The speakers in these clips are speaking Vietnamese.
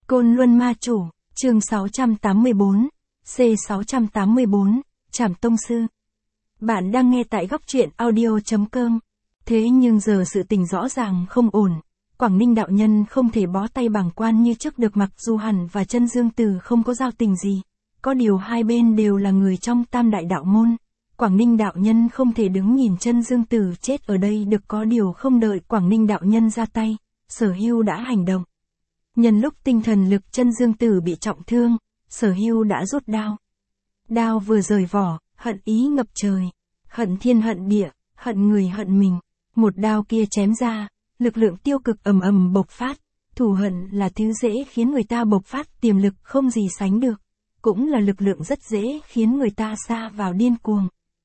Côn Luân Ma Chủ, chương 684, C684, Trảm Tông Sư. Bạn đang nghe tại góc truyện audio.com. Thế nhưng giờ sự tình rõ ràng không ổn. Quảng Ninh đạo nhân không thể bó tay bàng quan như trước được, mặc dù hắn và Chân Dương Tử không có giao tình gì. Có điều hai bên đều là người trong Tam Đại Đạo Môn. Quảng Ninh đạo nhân không thể đứng nhìn Chân Dương Tử chết ở đây được, có điều không đợi Quảng Ninh đạo nhân ra tay, Sở Hưu đã hành động. Nhân lúc tinh thần lực Chân Dương Tử bị trọng thương, Sở Hưu đã rút đao. Đao vừa rời vỏ, hận ý ngập trời, hận thiên hận địa, hận người hận mình. Một đao kia chém ra, lực lượng tiêu cực ầm ầm bộc phát. Thù hận là thứ dễ khiến người ta bộc phát tiềm lực không gì sánh được, cũng là lực lượng rất dễ khiến người ta sa vào điên cuồng.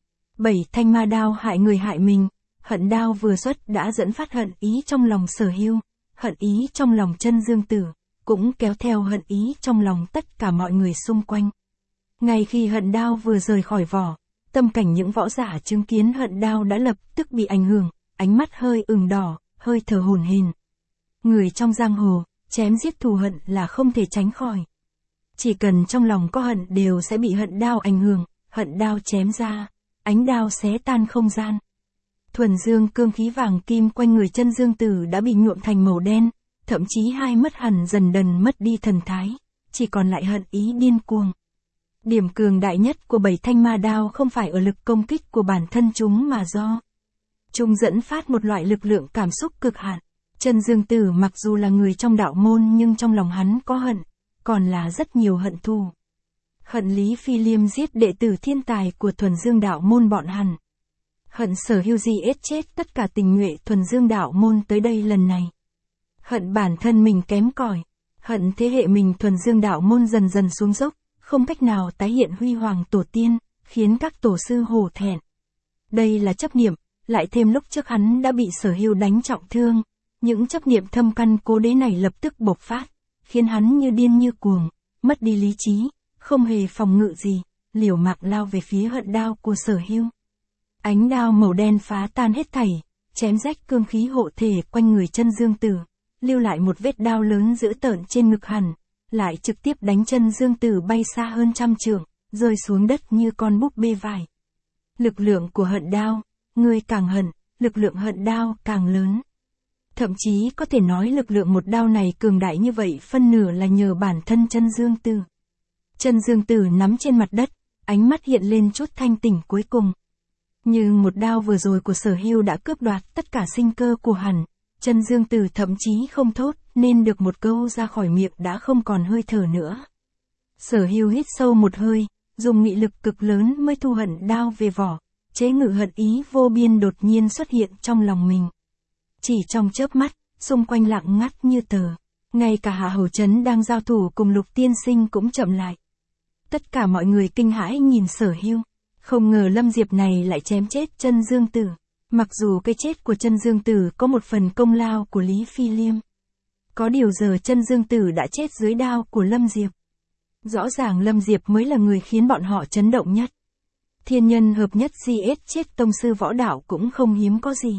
7 thanh ma đao hại người hại mình, hận đao vừa xuất đã dẫn phát hận ý trong lòng Sở Hưu, hận ý trong lòng Chân Dương Tử, cũng kéo theo hận ý trong lòng tất cả mọi người xung quanh. Ngay khi hận đao vừa rời khỏi vỏ, tâm cảnh những võ giả chứng kiến hận đao đã lập tức bị ảnh hưởng, ánh mắt hơi ửng đỏ, hơi thở hổn hển. Người trong giang hồ, chém giết thù hận là không thể tránh khỏi. Chỉ cần trong lòng có hận đều sẽ bị hận đao ảnh hưởng, hận đao chém ra, ánh đao xé tan không gian. Thuần dương cương khí vàng kim quanh người Chân Dương Tử đã bị nhuộm thành màu đen, thậm chí hai mắt hẳn dần dần mất đi thần thái, chỉ còn lại hận ý điên cuồng. Điểm cường đại nhất của 7 thanh ma đao không phải ở lực công kích của bản thân chúng mà do chúng dẫn phát một loại lực lượng cảm xúc cực hạn. Chân Dương Tử mặc dù là người trong đạo môn nhưng trong lòng hắn có hận, còn là rất nhiều hận thù. Hận Lý Phi Liêm giết đệ tử thiên tài của thuần dương đạo môn bọn hắn. Hận Sở Hưu giết chết tất cả tình nhuệ thuần dương đạo môn tới đây lần này. Hận bản thân mình kém cỏi, hận thế hệ mình thuần dương đạo môn dần dần xuống dốc, không cách nào tái hiện huy hoàng tổ tiên, khiến các tổ sư hổ thẹn. Đây là chấp niệm, lại thêm lúc trước hắn đã bị Sở Hưu đánh trọng thương, những chấp niệm thâm căn cố đế này lập tức bộc phát, khiến hắn như điên như cuồng, mất đi lý trí, không hề phòng ngự gì, liều mạng lao về phía hận đao của Sở Hưu. Ánh đao màu đen phá tan hết thảy, chém rách cương khí hộ thể quanh người Chân Dương Tử, lưu lại một vết đao lớn dữ tợn trên ngực hắn, lại trực tiếp đánh Chân Dương Tử bay xa hơn trăm trượng, rơi xuống đất như con búp bê vải. Lực lượng của hận đao, người càng hận, lực lượng hận đao càng lớn. Thậm chí có thể nói lực lượng một đao này cường đại như vậy phân nửa là nhờ bản thân Chân Dương Tử. Chân Dương Tử nắm trên mặt đất, ánh mắt hiện lên chút thanh tỉnh cuối cùng. Nhưng một đao vừa rồi của Sở Hưu đã cướp đoạt tất cả sinh cơ của hắn. Chân Dương Tử thậm chí không thốt nên được một câu ra khỏi miệng đã không còn hơi thở nữa. Sở Hưu hít sâu một hơi, dùng nghị lực cực lớn mới thu hận đao về vỏ, chế ngự hận ý vô biên đột nhiên xuất hiện trong lòng mình. Chỉ trong chớp mắt, xung quanh lặng ngắt như tờ, ngay cả Hạ Hầu Chấn đang giao thủ cùng Lục Tiên Sinh cũng chậm lại. Tất cả mọi người kinh hãi nhìn Sở Hưu, không ngờ Lâm Diệp này lại chém chết Chân Dương Tử. Mặc dù cái chết của Chân Dương Tử có một phần công lao của Lý Phi Liêm. Có điều giờ Chân Dương Tử đã chết dưới đao của Lâm Diệp. Rõ ràng Lâm Diệp mới là người khiến bọn họ chấn động nhất. Thiên nhân hợp nhất giết chết tông sư võ đạo cũng không hiếm có gì.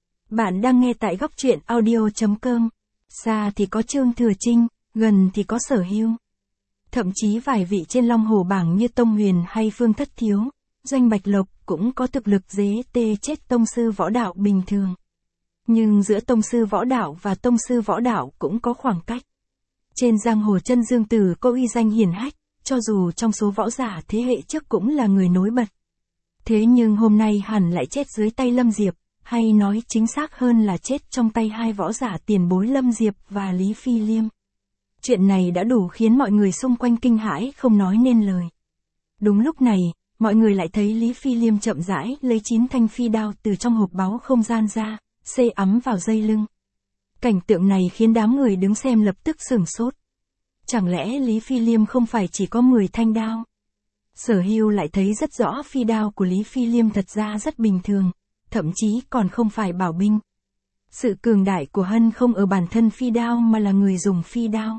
Bạn đang nghe tại góc truyện audio.com. Xa thì có Trương Thừa Trinh, gần thì có Sở Hưu. Thậm chí vài vị trên Long Hồ bảng như Tông Huyền hay Phương Thất Thiếu, Doanh Bạch Lộc cũng có thực lực chết tông sư võ đạo bình thường. Nhưng giữa tông sư võ đạo và tông sư võ đạo cũng có khoảng cách. Trên giang hồ Chân Dương Tử có uy danh hiển hách, cho dù trong số võ giả thế hệ trước cũng là người nổi bật. Thế nhưng hôm nay hẳn lại chết dưới tay Lâm Diệp, hay nói chính xác hơn là chết trong tay hai võ giả tiền bối Lâm Diệp và Lý Phi Liêm. Chuyện này đã đủ khiến mọi người xung quanh kinh hãi không nói nên lời. Đúng lúc này, mọi người lại thấy Lý Phi Liêm chậm rãi lấy 9 thanh phi đao từ trong hộp báu không gian ra, xê ắm vào dây lưng. Cảnh tượng này khiến đám người đứng xem lập tức sửng sốt. Chẳng lẽ Lý Phi Liêm không phải chỉ có 10 thanh đao? Sở Hưu lại thấy rất rõ phi đao của Lý Phi Liêm thật ra rất bình thường, thậm chí còn không phải bảo binh. Sự cường đại của hắn không ở bản thân phi đao mà là người dùng phi đao.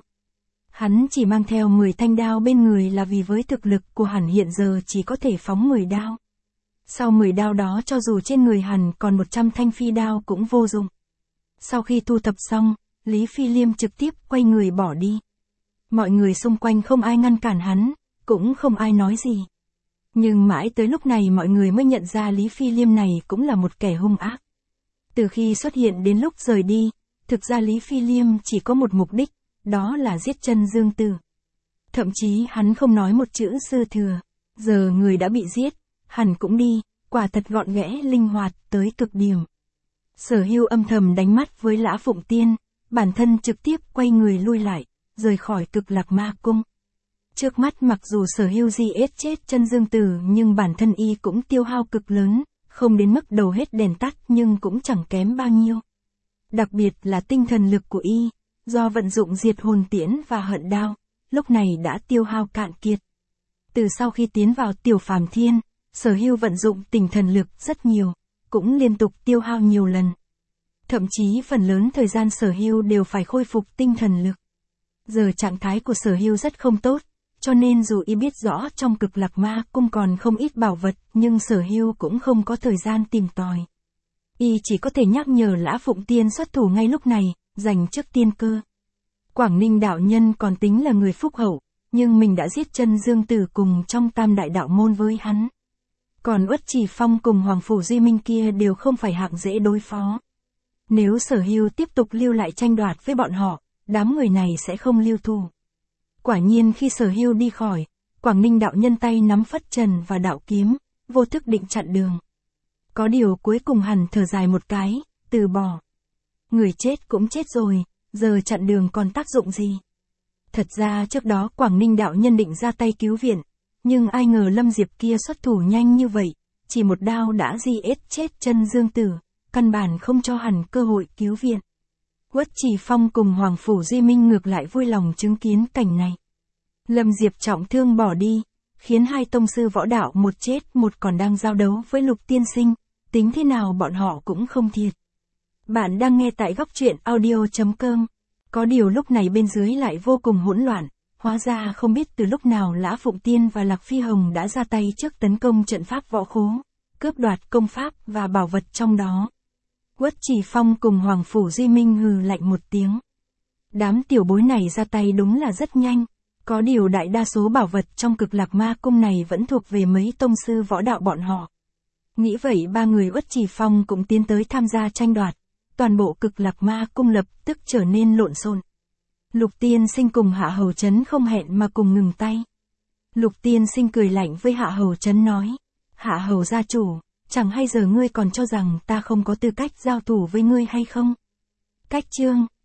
Hắn chỉ mang theo 10 thanh đao bên người là vì với thực lực của hắn hiện giờ chỉ có thể phóng 10 đao. Sau 10 đao đó cho dù trên người hắn còn 100 thanh phi đao cũng vô dụng. Sau khi thu thập xong, Lý Phi Liêm trực tiếp quay người bỏ đi. Mọi người xung quanh không ai ngăn cản hắn, cũng không ai nói gì. Nhưng mãi tới lúc này mọi người mới nhận ra Lý Phi Liêm này cũng là một kẻ hung ác. Từ khi xuất hiện đến lúc rời đi, thực ra Lý Phi Liêm chỉ có một mục đích, đó là giết chân Dương Tử. Thậm chí hắn không nói một chữ sư thừa. Giờ người đã bị giết, hẳn cũng đi, quả thật gọn ghẽ linh hoạt tới cực điểm. Sở Hưu âm thầm đánh mắt với Lã Phụng Tiên, bản thân trực tiếp quay người lui lại, rời khỏi Cực Lạc Ma Cung. Trước mắt mặc dù Sở Hưu giết chết chân Dương Tử nhưng bản thân y cũng tiêu hao cực lớn, không đến mức đầu hết đèn tắt nhưng cũng chẳng kém bao nhiêu. Đặc biệt là tinh thần lực của y, do vận dụng diệt hồn tiễn và hận đao, lúc này đã tiêu hao cạn kiệt. Từ sau khi tiến vào Tiểu Phàm Thiên, Sở Hưu vận dụng tinh thần lực rất nhiều, cũng liên tục tiêu hao nhiều lần. Thậm chí phần lớn thời gian Sở Hưu đều phải khôi phục tinh thần lực. Giờ trạng thái của Sở Hưu rất không tốt, cho nên dù y biết rõ trong Cực Lạc Ma Cung còn không ít bảo vật, nhưng Sở Hưu cũng không có thời gian tìm tòi. Y chỉ có thể nhắc nhở Lã Phụng Tiên xuất thủ ngay lúc này, giành trước tiên cơ. Quảng Ninh đạo nhân còn tính là người phúc hậu, nhưng mình đã giết chân Dương Tử cùng trong Tam Đại Đạo Môn với hắn. Còn Uất Trì Phong cùng Hoàng Phủ Duy Minh kia đều không phải hạng dễ đối phó. Nếu Sở Hưu tiếp tục lưu lại tranh đoạt với bọn họ, đám người này sẽ không lưu thủ. Quả nhiên khi Sở Hưu đi khỏi, Quảng Ninh đạo nhân tay nắm phất trần và đạo kiếm, vô thức định chặn đường. Có điều cuối cùng hẳn thở dài một cái, từ bỏ. Người chết cũng chết rồi, giờ chặn đường còn tác dụng gì? Thật ra trước đó Quảng Ninh đạo nhân định ra tay cứu viện, nhưng ai ngờ Lâm Diệp kia xuất thủ nhanh như vậy, chỉ một đao đã giết chết chân Dương Tử, căn bản không cho hẳn cơ hội cứu viện. Uất Trì Phong cùng Hoàng Phủ Duy Minh ngược lại vui lòng chứng kiến cảnh này. Lâm Diệp trọng thương bỏ đi, khiến hai tông sư võ đạo một chết một còn đang giao đấu với Lục tiên sinh, tính thế nào bọn họ cũng không thiệt. Bạn đang nghe tại góc truyện audio.com. Có điều lúc này bên dưới lại vô cùng hỗn loạn, hóa ra không biết từ lúc nào Lã Phụng Tiên và Lạc Phi Hồng đã ra tay trước tấn công trận pháp võ khố, cướp đoạt công pháp và bảo vật trong đó. Uất Trì Phong cùng Hoàng Phủ Duy Minh hừ lạnh một tiếng. Đám tiểu bối này ra tay đúng là rất nhanh, có điều đại đa số bảo vật trong Cực Lạc Ma Cung này vẫn thuộc về mấy tông sư võ đạo bọn họ. Nghĩ vậy ba người Uất Trì Phong cũng tiến tới tham gia tranh đoạt, toàn bộ Cực Lạc Ma Cung lập tức trở nên lộn xộn. Lục tiên sinh cùng Hạ Hầu Chấn không hẹn mà cùng ngừng tay. Lục tiên sinh cười lạnh với Hạ Hầu Chấn nói, Hạ Hầu gia chủ, chẳng hay giờ ngươi còn cho rằng ta không có tư cách giao thủ với ngươi hay không? Cách chương